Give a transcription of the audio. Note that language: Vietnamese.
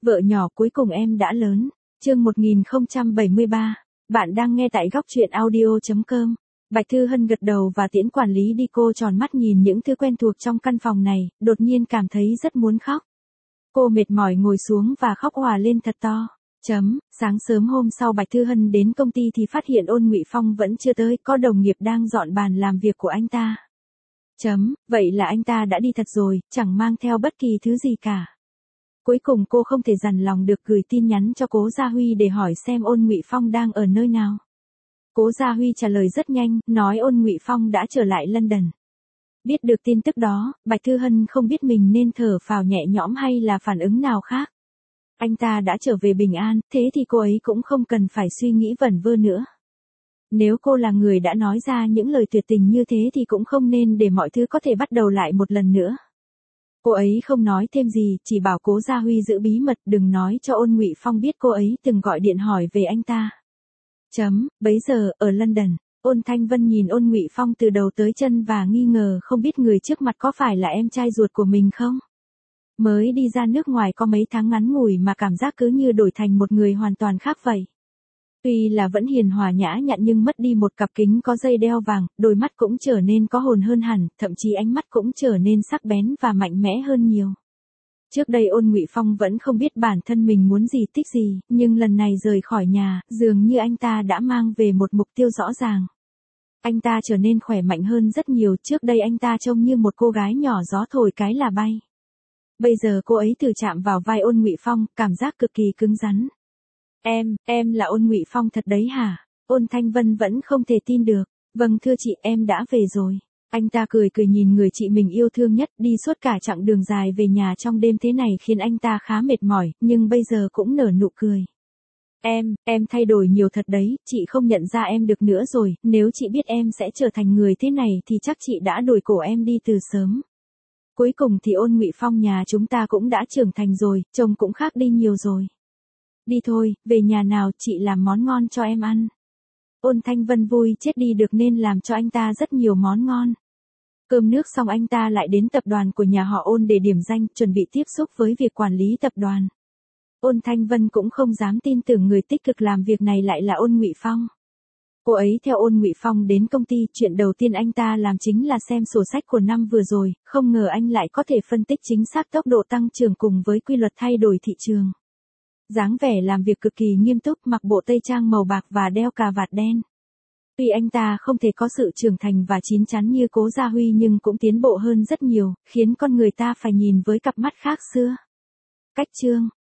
Vợ nhỏ cuối cùng em đã lớn. Chương 1073. Bạn đang nghe tại góc truyện audio.com. Bạch Thư Hân gật đầu và tiễn quản lý đi, cô tròn mắt nhìn những thứ quen thuộc trong căn phòng này, đột nhiên cảm thấy rất muốn khóc. Cô mệt mỏi ngồi xuống và khóc òa lên thật to. Sáng sớm hôm sau Bạch Thư Hân đến công ty thì phát hiện Ôn Ngụy Phong vẫn chưa tới, có đồng nghiệp đang dọn bàn làm việc của anh ta. Vậy là anh ta đã đi thật rồi, chẳng mang theo bất kỳ thứ gì cả. Cuối cùng cô không thể dằn lòng được gửi tin nhắn cho Cố Gia Huy để hỏi xem Ôn Ngụy Phong đang ở nơi nào. Cố Gia Huy trả lời rất nhanh, nói Ôn Ngụy Phong đã trở lại London. Biết được tin tức đó, Bạch Thư Hân không biết mình nên thở phào nhẹ nhõm hay là phản ứng nào khác. Anh ta đã trở về bình an, thế thì cô ấy cũng không cần phải suy nghĩ vẩn vơ nữa. Nếu cô là người đã nói ra những lời tuyệt tình như thế thì cũng không nên để mọi thứ có thể bắt đầu lại một lần nữa. Cô ấy không nói thêm gì, chỉ bảo Cố Gia Huy giữ bí mật, đừng nói cho Ôn Ngụy Phong biết cô ấy từng gọi điện hỏi về anh ta. Bấy giờ, ở London, Ôn Thanh Vân nhìn Ôn Ngụy Phong từ đầu tới chân và nghi ngờ không biết người trước mặt có phải là em trai ruột của mình không? Mới đi ra nước ngoài có mấy tháng ngắn ngủi mà cảm giác cứ như đổi thành một người hoàn toàn khác vậy. Tuy là vẫn hiền hòa nhã nhặn nhưng mất đi một cặp kính có dây đeo vàng, đôi mắt cũng trở nên có hồn hơn hẳn, thậm chí ánh mắt cũng trở nên sắc bén và mạnh mẽ hơn nhiều. Trước đây Ôn Ngụy Phong vẫn không biết bản thân mình muốn gì thích gì, nhưng lần này rời khỏi nhà, dường như anh ta đã mang về một mục tiêu rõ ràng. Anh ta trở nên khỏe mạnh hơn rất nhiều, trước đây anh ta trông như một cô gái nhỏ gió thổi cái là bay. Bây giờ cô ấy thử chạm vào vai Ôn Ngụy Phong, cảm giác cực kỳ cứng rắn. Em là Ôn Ngụy Phong thật đấy hả? Ôn Thanh Vân vẫn không thể tin được. Vâng thưa chị, em đã về rồi. Anh ta cười cười nhìn người chị mình yêu thương nhất, đi suốt cả chặng đường dài về nhà trong đêm thế này khiến anh ta khá mệt mỏi, nhưng bây giờ cũng nở nụ cười. Em thay đổi nhiều thật đấy, chị không nhận ra em được nữa rồi, nếu chị biết em sẽ trở thành người thế này thì chắc chị đã đuổi cổ em đi từ sớm. Cuối cùng thì Ôn Ngụy Phong nhà chúng ta cũng đã trưởng thành rồi, trông cũng khác đi nhiều rồi. Đi thôi, về nhà nào, chị làm món ngon cho em ăn. Ôn Thanh Vân vui chết đi được nên làm cho anh ta rất nhiều món ngon. Cơm nước xong anh ta lại đến tập đoàn của nhà họ Ôn để điểm danh, chuẩn bị tiếp xúc với việc quản lý tập đoàn. Ôn Thanh Vân cũng không dám tin tưởng người tích cực làm việc này lại là Ôn Ngụy Phong. Cô ấy theo Ôn Ngụy Phong đến công ty, chuyện đầu tiên anh ta làm chính là xem sổ sách của năm vừa rồi, không ngờ anh lại có thể phân tích chính xác tốc độ tăng trưởng cùng với quy luật thay đổi thị trường. Dáng vẻ làm việc cực kỳ nghiêm túc, mặc bộ tây trang màu bạc và đeo cà vạt đen. Tuy anh ta không thể có sự trưởng thành và chín chắn như Cố Gia Huy nhưng cũng tiến bộ hơn rất nhiều, khiến con người ta phải nhìn với cặp mắt khác xưa. Cách chương